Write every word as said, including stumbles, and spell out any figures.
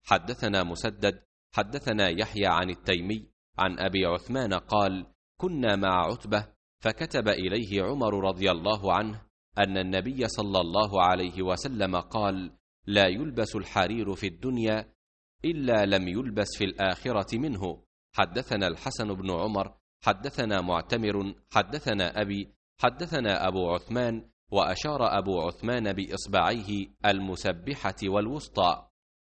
حدثنا مسدد حدثنا يحيى عن التيمي عن أبي عثمان قال: كنا مع عتبة فكتب إليه عمر رضي الله عنه أن النبي صلى الله عليه وسلم قال: لا يلبس الحرير في الدنيا إلا لم يلبس في الآخرة منه. حدثنا الحسن بن عمر حدثنا معتمر حدثنا أبي حدثنا أبو عثمان، وأشار أبو عثمان بإصبعيه المسبحة والوسطى.